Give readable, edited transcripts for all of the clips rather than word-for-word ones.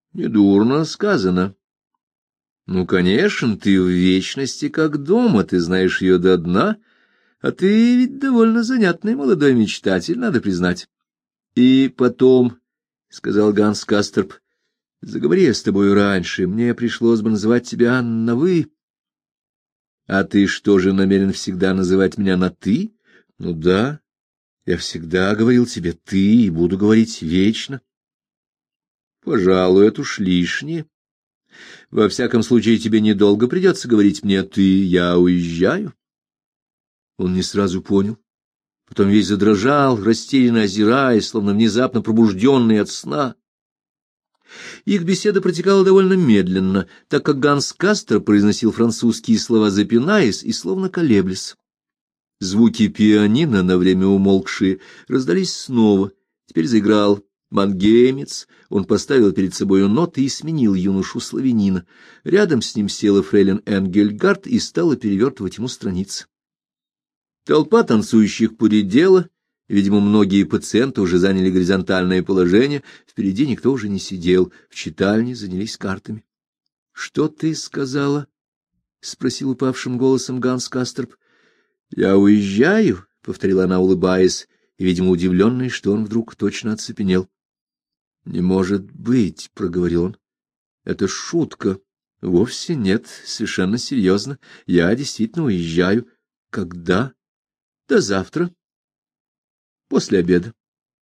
Недурно сказано. Ну, конечно, ты в вечности как дома, ты знаешь ее до дна, а ты ведь довольно занятный молодой мечтатель, надо признать. И потом, — сказал Ганс Касторп, — заговори я с тобой раньше, мне пришлось бы называть тебя на «вы». А ты что же, намерен всегда называть меня на «ты»? Ну да, я всегда говорил тебе «ты» и буду говорить вечно. Пожалуй, это уж лишнее. Во всяком случае, тебе недолго придется говорить мне «ты», я уезжаю. Он не сразу понял. Потом весь задрожал, растерянно озираясь, словно внезапно пробужденный от сна. Их беседа протекала довольно медленно, так как Ганс Кастер произносил французские слова, запинаясь и словно колеблясь. Звуки пианино, на время умолкшие, раздались снова. Теперь заиграл мангеймец, он поставил перед собою ноты и сменил юношу-славянина. Рядом с ним села фрейлин Энгельгард и стала перевертывать ему страницы. Толпа танцующих поредела, видимо, многие пациенты уже заняли горизонтальное положение, впереди никто уже не сидел, в читальне занялись картами. — Что ты сказала? — спросил упавшим голосом Ганс Касторп. — Я уезжаю, — повторила она, улыбаясь, и, видимо, удивленный, что он вдруг точно оцепенел. — Не может быть, — проговорил он. — Это шутка. — Вовсе нет, совершенно серьезно. Я действительно уезжаю. — Когда? — До завтра. После обеда.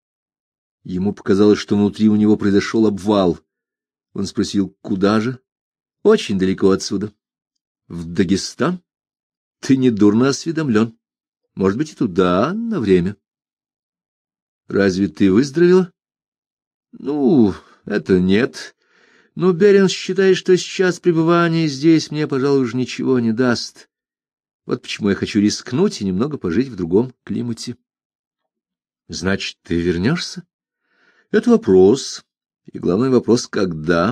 Ему показалось, что внутри у него произошел обвал. Он спросил, куда же? — Очень далеко отсюда. — В Дагестан? Ты недурно осведомлен. Может быть, и туда на время. — Разве ты выздоровела? — Ну, это нет. Но Беренс считает, что сейчас пребывание здесь мне, пожалуй, уже ничего не даст. Вот почему я хочу рискнуть и немного пожить в другом климате. — Значит, ты вернешься? — Это вопрос. И главный вопрос — когда?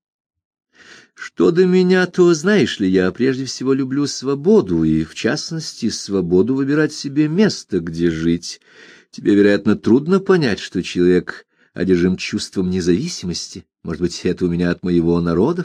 Что до меня, то, знаешь ли, я прежде всего люблю свободу, и, в частности, свободу выбирать себе место, где жить. Тебе, вероятно, трудно понять, что человек одержим чувством независимости. Может быть, это у меня от моего народа?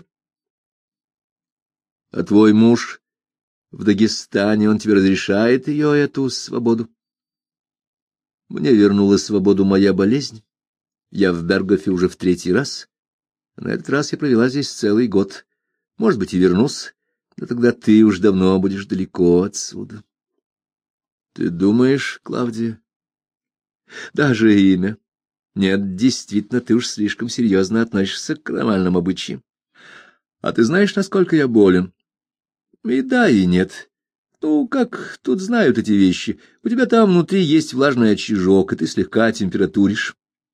А твой муж в Дагестане, он тебе разрешает ее, эту свободу? Мне вернула свободу моя болезнь. Я в Бергофе уже в 3-й раз. На этот раз я провела здесь целый год. Может быть, и вернусь, но тогда ты уж давно будешь далеко отсюда. Ты думаешь, Клавдия? Даже имя. Нет, действительно, ты уж слишком серьезно относишься к нормальным обычаям. А ты знаешь, насколько я болен? И да, и нет. Ну, как тут знают эти вещи? У тебя там внутри есть влажный очажок, и ты слегка температуришь.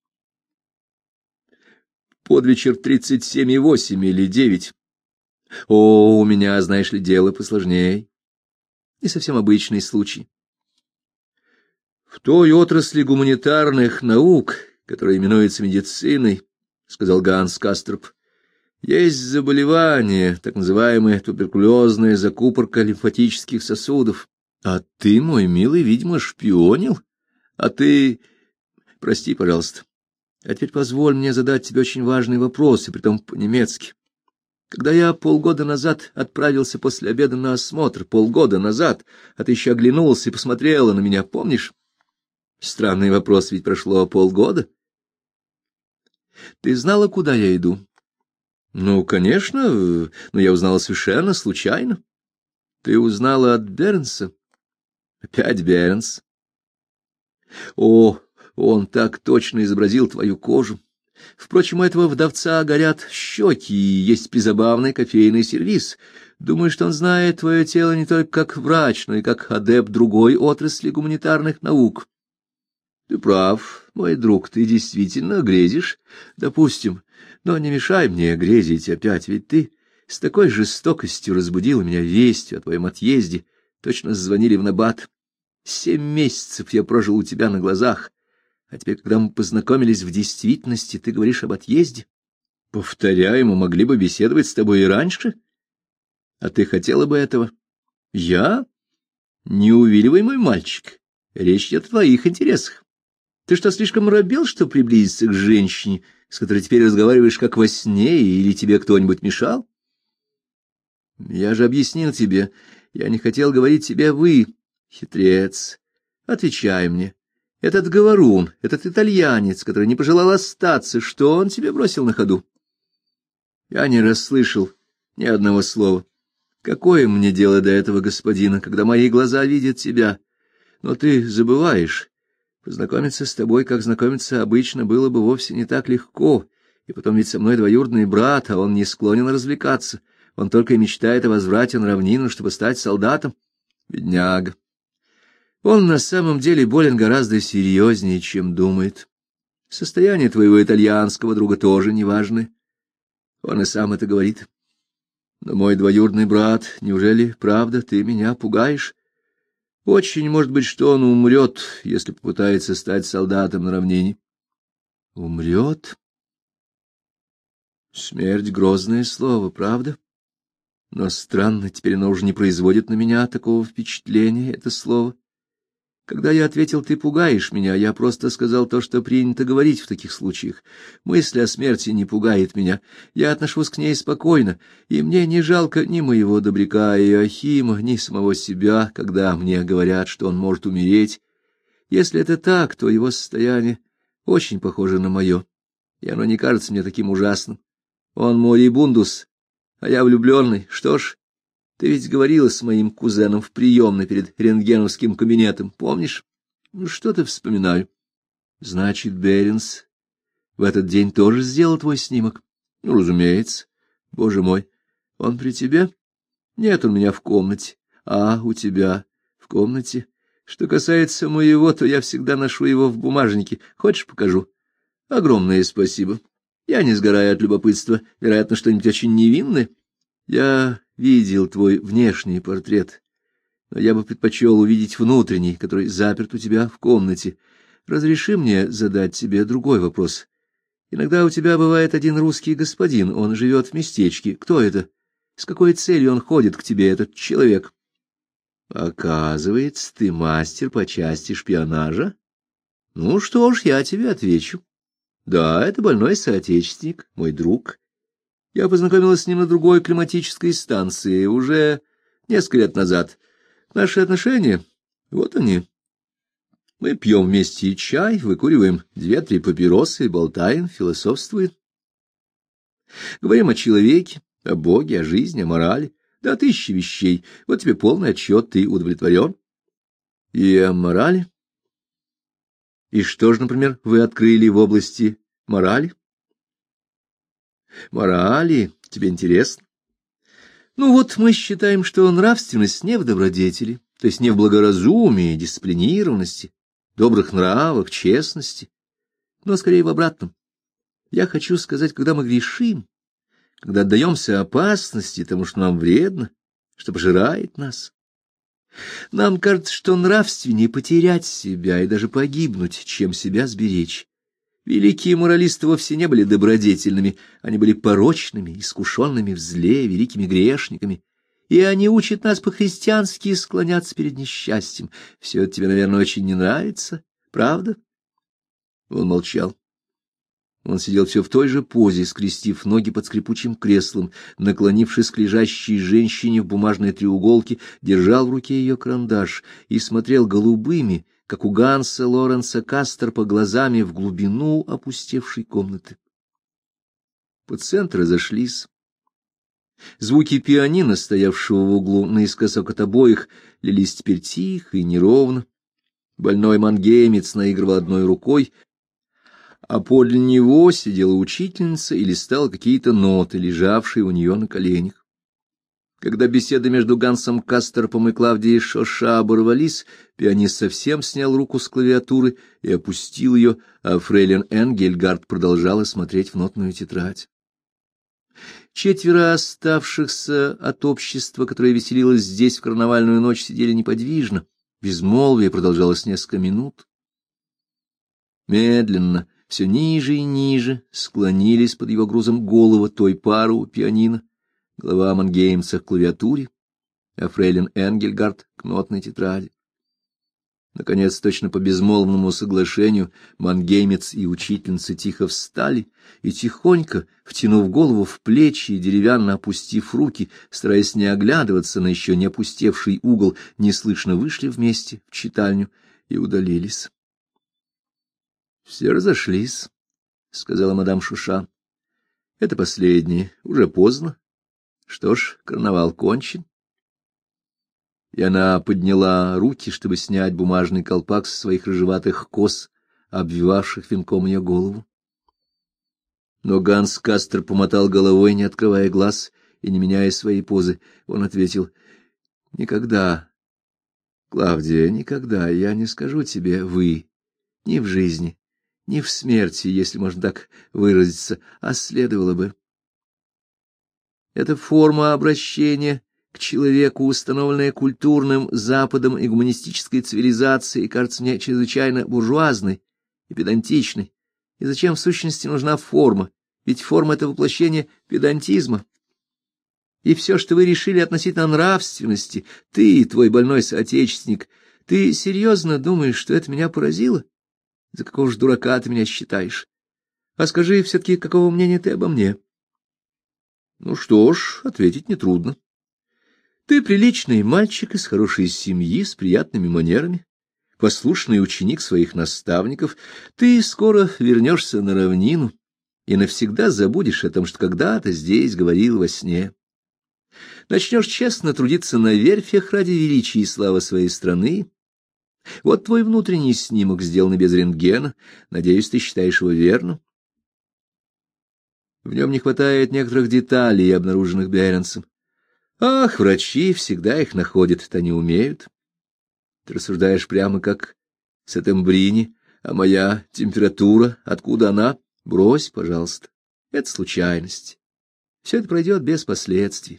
Под вечер 37,8 или 9. О, у меня, знаешь ли, дело посложнее. Не совсем обычный случай. В той отрасли гуманитарных наук, которая именуется медициной, — сказал Ганс Касторп, — есть заболевание, так называемая туберкулезная закупорка лимфатических сосудов. А ты, мой милый, видимо, шпионил. А ты... Прости, пожалуйста. А теперь позволь мне задать тебе очень важный вопрос, и притом по-немецки. Когда я полгода назад отправился после обеда на осмотр, полгода назад, а ты еще оглянулся и посмотрела на меня, помнишь? Странный вопрос, ведь прошло полгода. Ты знала, куда я иду? Ну, конечно, но я узнала совершенно случайно. Ты узнала от Бернса? Опять Бернс. О, он так точно изобразил твою кожу. Впрочем, у этого вдовца горят щеки, и есть призабавный кофейный сервиз. Думаю, что он знает твое тело не только как врач, но и как адепт другой отрасли гуманитарных наук. Ты прав, мой друг, ты действительно грезишь, допустим, но не мешай мне грезить опять, ведь ты с такой жестокостью разбудила меня вестью о твоем отъезде, точно звонили в набат. 7 месяцев я прожил у тебя на глазах, а теперь, когда мы познакомились в действительности, ты говоришь об отъезде. Повторяю, мы могли бы беседовать с тобой и раньше. А ты хотела бы этого? Я? Не увиливай, мой мальчик, речь идет о твоих интересах. Ты что, слишком робел, чтобы приблизиться к женщине, с которой теперь разговариваешь как во сне, или тебе кто-нибудь мешал? Я же объяснил тебе, я не хотел говорить тебе «вы». Хитрец, отвечай мне. Этот говорун, этот итальянец, который не пожелал остаться, что он тебе бросил на ходу? Я не расслышал ни одного слова. Какое мне дело до этого господина, когда мои глаза видят тебя? Но ты забываешь. Познакомиться с тобой, как знакомиться обычно, было бы вовсе не так легко. И потом ведь со мной двоюродный брат, а он не склонен развлекаться. Он только и мечтает о возврате на равнину, чтобы стать солдатом. Бедняга. Он на самом деле болен гораздо серьезнее, чем думает. Состояние твоего итальянского друга тоже неважное. Он и сам это говорит. Но мой двоюродный брат, неужели, правда, ты меня пугаешь? Очень может быть, что он умрет, если попытается стать солдатом на равнине. Умрет? Смерть — грозное слово, правда? Но странно, теперь оно уже не производит на меня такого впечатления, это слово. Когда я ответил «ты пугаешь меня», я просто сказал то, что принято говорить в таких случаях. Мысль о смерти не пугает меня, я отношусь к ней спокойно, и мне не жалко ни моего добряка Иоахима, ни самого себя, когда мне говорят, что он может умереть. Если это так, то его состояние очень похоже на мое, и оно не кажется мне таким ужасным. Он морибундус, а я влюбленный. Что ж, ты ведь говорила с моим кузеном в приемной перед рентгеновским кабинетом, помнишь? Ну, что-то вспоминаю. Значит, Беренс в этот день тоже сделал твой снимок? Ну, разумеется. Боже мой, он при тебе? Нет, у меня в комнате. А, у тебя в комнате? Что касается моего, то я всегда ношу его в бумажнике. Хочешь, покажу? Огромное спасибо. Я не сгораю от любопытства. Вероятно, что-нибудь очень невинное. Я видел твой внешний портрет, но я бы предпочел увидеть внутренний, который заперт у тебя в комнате. Разреши мне задать тебе другой вопрос. Иногда у тебя бывает один русский господин, он живет в местечке. Кто это? С какой целью он ходит к тебе, этот человек? Оказывается, ты мастер по части шпионажа? Ну что ж, я тебе отвечу. Да, это больной соотечественник, мой друг. Я познакомилась с ним на другой климатической станции уже несколько лет назад. Наши отношения, вот они. Мы пьем вместе чай, выкуриваем 2-3 папиросы, болтаем, философствуем. Говорим о человеке, о Боге, о жизни, о морали. Да, 1000 вещей. Вот тебе полный отчет, ты удовлетворен. И о морали? И что же, например, вы открыли в области морали? Морали? Тебе интересно? Ну вот, мы считаем, что нравственность не в добродетели, то есть не в благоразумии, дисциплинированности, добрых нравах, честности, но скорее в обратном. Я хочу сказать, когда мы грешим, когда отдаемся опасности, тому, что нам вредно, что пожирает нас, нам кажется, что нравственнее потерять себя и даже погибнуть, чем себя сберечь. Великие моралисты вовсе не были добродетельными, они были порочными, искушенными в зле, великими грешниками, и они учат нас по-христиански склоняться перед несчастьем. Все это тебе, наверное, очень не нравится, правда? Он молчал. Он сидел все в той же позе, скрестив ноги под скрипучим креслом, наклонившись к лежащей женщине в бумажной треуголке, держал в руке ее карандаш и смотрел голубыми, как у Ганса Лоренса Кастерпа, глазами в глубину опустевшей комнаты. Пациенты разошлись. Звуки пианино, стоявшего в углу наискосок от обоих, лились теперь тихо и неровно. Больной мангеймец наигрывал одной рукой, а подле него сидела учительница и листала какие-то ноты, лежавшие у нее на коленях. Когда беседы между Гансом Кастерпом и Клавдией Шоша оборвались, пианист совсем снял руку с клавиатуры и опустил ее, а фрейлин Энгельгард продолжала смотреть в нотную тетрадь. 4 оставшихся от общества, которое веселилось здесь в карнавальную ночь, сидели неподвижно. Безмолвие продолжалось несколько минут. Медленно, все ниже и ниже склонились под его грузом головы той пары у пианино, голова мангеймца к клавиатуре, а фрейлин Энгельгард к нотной тетради. Наконец, точно по безмолвному соглашению, мангеймец и учительница тихо встали и, тихонько, втянув голову в плечи и деревянно опустив руки, стараясь не оглядываться на еще не опустевший угол, неслышно вышли вместе в читальню и удалились. — Все разошлись, — сказала мадам Шуша. — Это последнее, уже поздно. Что ж, карнавал кончен. И она подняла руки, чтобы снять бумажный колпак со своих рыжеватых кос, обвивавших венком ее голову. Но Ганс Кастер помотал головой, не открывая глаз и не меняя своей позы. Он ответил: — Никогда, Клавдия, никогда я не скажу тебе «вы», ни в жизни, ни в смерти, если можно так выразиться, а следовало бы. Это форма обращения к человеку, установленная культурным Западом и гуманистической цивилизацией, кажется мне чрезвычайно буржуазной и педантичной. И зачем в сущности нужна форма? Ведь форма — это воплощение педантизма. И все, что вы решили относительно нравственности, ты и твой больной соотечественник, ты серьезно думаешь, что это меня поразило? За какого ж дурака ты меня считаешь? А скажи все-таки, какого мнения ты обо мне? Ну что ж, ответить нетрудно. Ты приличный мальчик из хорошей семьи, с приятными манерами, послушный ученик своих наставников. Ты скоро вернешься на равнину и навсегда забудешь о том, что когда-то здесь говорил во сне. Начнешь честно трудиться на верфях ради величия и славы своей страны. Вот твой внутренний снимок, сделанный без рентгена. Надеюсь, ты считаешь его верным. В нем не хватает некоторых деталей, обнаруженных Беренсом. Ах, врачи всегда их находят, они умеют. Ты рассуждаешь прямо как Сеттембрини, а моя температура, откуда она? Брось, пожалуйста, это случайность. Все это пройдет без последствий.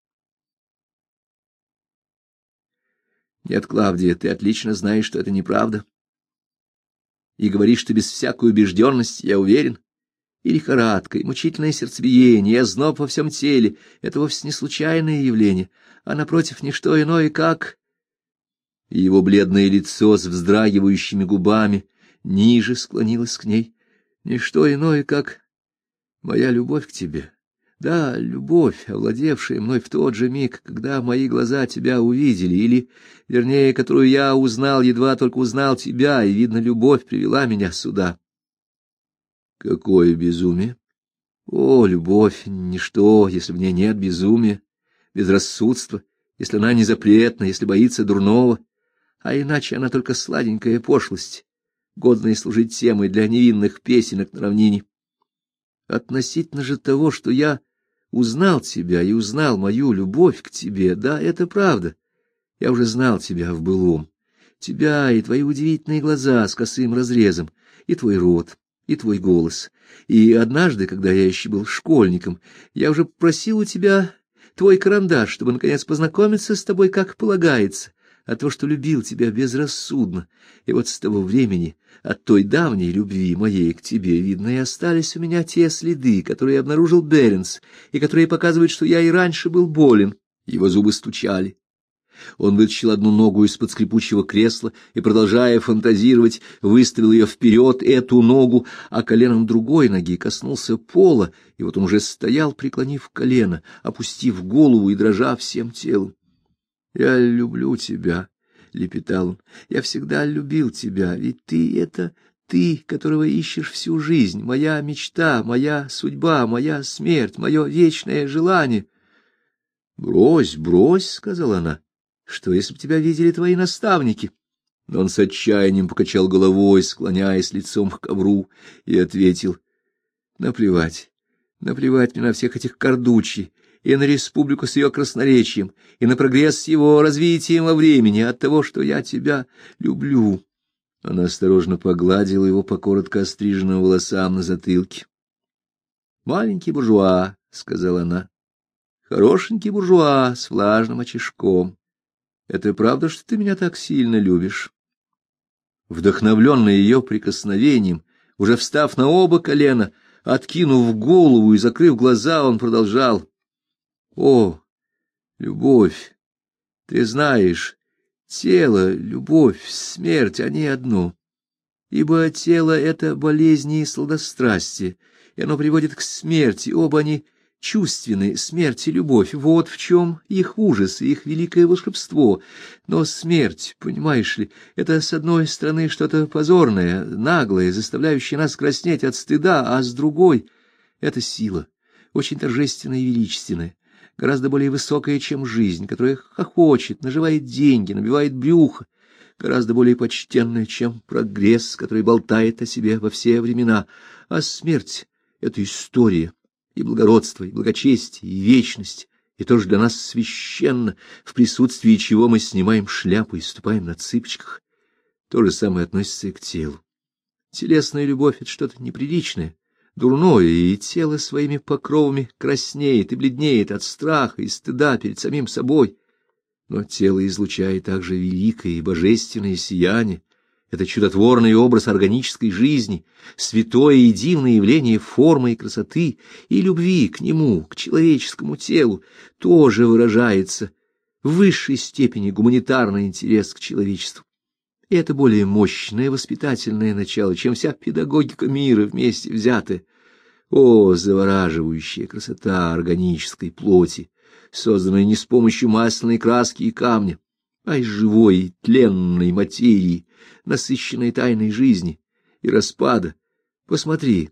Нет, Клавдия, ты отлично знаешь, что это неправда. И говоришь ты без всякой убежденности, я уверен. И лихорадка, и мучительное сердцебиение, и озноб во всем теле — это вовсе не случайное явление, а, напротив, не что иное, как... И его бледное лицо с вздрагивающими губами ниже склонилось к ней. Не что иное, как моя любовь к тебе. Да, любовь, овладевшая мной в тот же миг, когда мои глаза тебя увидели, или, вернее, которую я узнал, едва только узнал тебя, и, видно, любовь привела меня сюда. Какое безумие! О, любовь — ничто, если в ней нет безумия, безрассудства, если она не запретна, если боится дурного, а иначе она только сладенькая пошлость, годная служить темой для невинных песенок на равнине. Относительно же того, что я узнал тебя и узнал мою любовь к тебе, да, это правда, я уже знал тебя в былом, тебя и твои удивительные глаза с косым разрезом, и твой рот, и твой голос. И однажды, когда я еще был школьником, я уже просил у тебя твой карандаш, чтобы, наконец, познакомиться с тобой, как полагается, от того, что любил тебя безрассудно. И вот с того времени, от той давней любви моей к тебе, видно, и остались у меня те следы, которые обнаружил Беренс, и которые показывают, что я и раньше был болен. Его зубы стучали. Он вытащил одну ногу из-под скрипучего кресла и, продолжая фантазировать, выставил ее вперед, эту ногу, а коленом другой ноги коснулся пола, и вот он уже стоял, преклонив колено, опустив голову и дрожа всем телом. — Я люблю тебя, — лепетал он, — я всегда любил тебя, ведь ты — это ты, которого ищешь всю жизнь, моя мечта, моя судьба, моя смерть, мое вечное желание. — Брось, брось, — сказала она. Что, если бы тебя видели твои наставники? Но он с отчаянием покачал головой, склоняясь лицом к ковру, и ответил: наплевать, наплевать мне на всех этих Кардуччи, и на республику с ее красноречием, и на прогресс с его развитием во времени, от того, что я тебя люблю. Она осторожно погладила его по коротко остриженным волосам на затылке. — Маленький буржуа, — сказала она, — хорошенький буржуа с влажным очишком. Это правда, что ты меня так сильно любишь? Вдохновленный ее прикосновением, уже встав на оба колена, откинув голову и закрыв глаза, он продолжал: — О, любовь, ты знаешь, Тело, любовь, смерть — они одно. Ибо тело — это болезни и сладострастие, и оно приводит к смерти. Оба они чувственны, смерть и любовь. Вот в чем их ужас и их великое волшебство. Но смерть, понимаешь ли, это, с одной стороны, что-то позорное, наглое, заставляющее нас краснеть от стыда, а с другой — это сила, очень торжественная и величественная, гораздо более высокая, чем жизнь, которая хохочет, наживает деньги, набивает брюхо, гораздо более почтенная, чем прогресс, который болтает о себе во все времена. А смерть — это история, и благородство, и благочестие, и вечность, и тоже для нас священно, в присутствии чего мы снимаем шляпу и ступаем на цыпочках. То же самое относится и к телу. Телесная любовь — это что-то неприличное, дурное, и тело своими покровами краснеет и бледнеет от страха и стыда перед самим собой. Но тело излучает также великое и божественное сияние. Это чудотворный образ органической жизни, святое и дивное явление формы и красоты, и любви к нему, к человеческому телу, тоже выражается в высшей степени гуманитарный интерес к человечеству. И это более мощное воспитательное начало, чем вся педагогика мира вместе взятая. О, завораживающая красота органической плоти, созданной не с помощью масляной краски и камня, а из живой, тленной материи, насыщенной тайной жизни и распада. Посмотри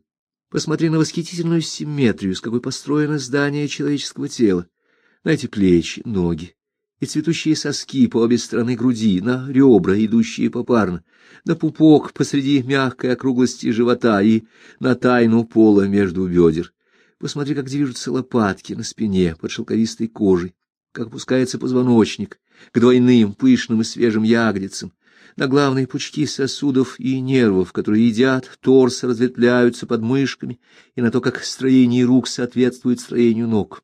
на восхитительную симметрию, с какой построено здание человеческого тела, на эти плечи, ноги и цветущие соски по обе стороны груди, на ребра, идущие попарно, на пупок посреди мягкой округлости живота и на тайну пола между бедер. Посмотри, как движутся лопатки на спине под шелковистой кожей, как опускается позвоночник к двойным, пышным и свежим ягодицам, на главные пучки сосудов и нервов, которые едят торс, разветвляются под мышками, и на то, как строение рук соответствует строению ног.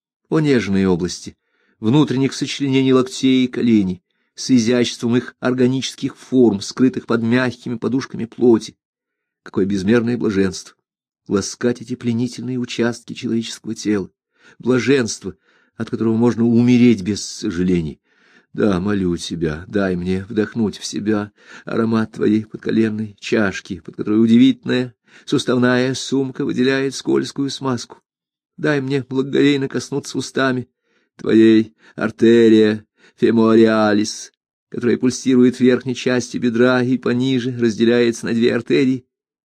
О нежные области внутренних сочленений локтей и коленей, с изяществом их органических форм, скрытых под мягкими подушками плоти. Какое безмерное блаженство! Ласкать эти пленительные участки человеческого тела, блаженство, от которого можно умереть без сожалений. Да, молю тебя, дай мне вдохнуть в себя аромат твоей подколенной чашки, под которой удивительная суставная сумка выделяет скользкую смазку. Дай мне благоговейно коснуться устами твоей артерия фемориалис, которая пульсирует в верхней части бедра и пониже разделяется на две артерии.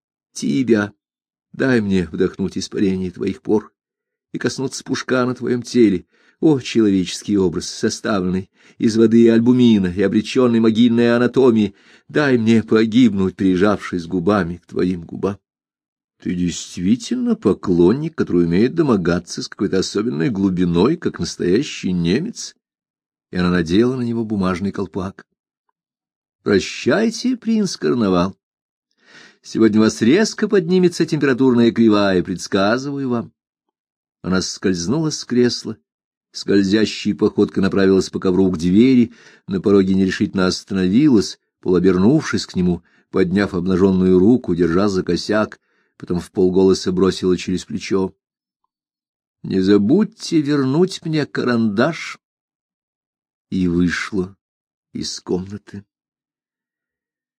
Тебя. Дай мне вдохнуть испарение твоих пор и коснуться пушка на твоем теле, о человеческий образ, составленный из воды и альбумина и обреченный могильной анатомии. Дай мне погибнуть, прижавшись губами к твоим губам. Ты действительно поклонник, который умеет домогаться с какой-то особенной глубиной, как настоящий немец? И она надела на него бумажный колпак. Прощайте, принц Карнавал. Сегодня у вас резко поднимется температурная кривая, предсказываю вам. Она скользнула с кресла, скользящей походкой направилась по ковру к двери, на пороге нерешительно остановилась, полуобернувшись к нему, подняв обнаженную руку, держа за косяк, потом вполголоса бросила через плечо: — Не забудьте вернуть мне карандаш. И вышла из комнаты.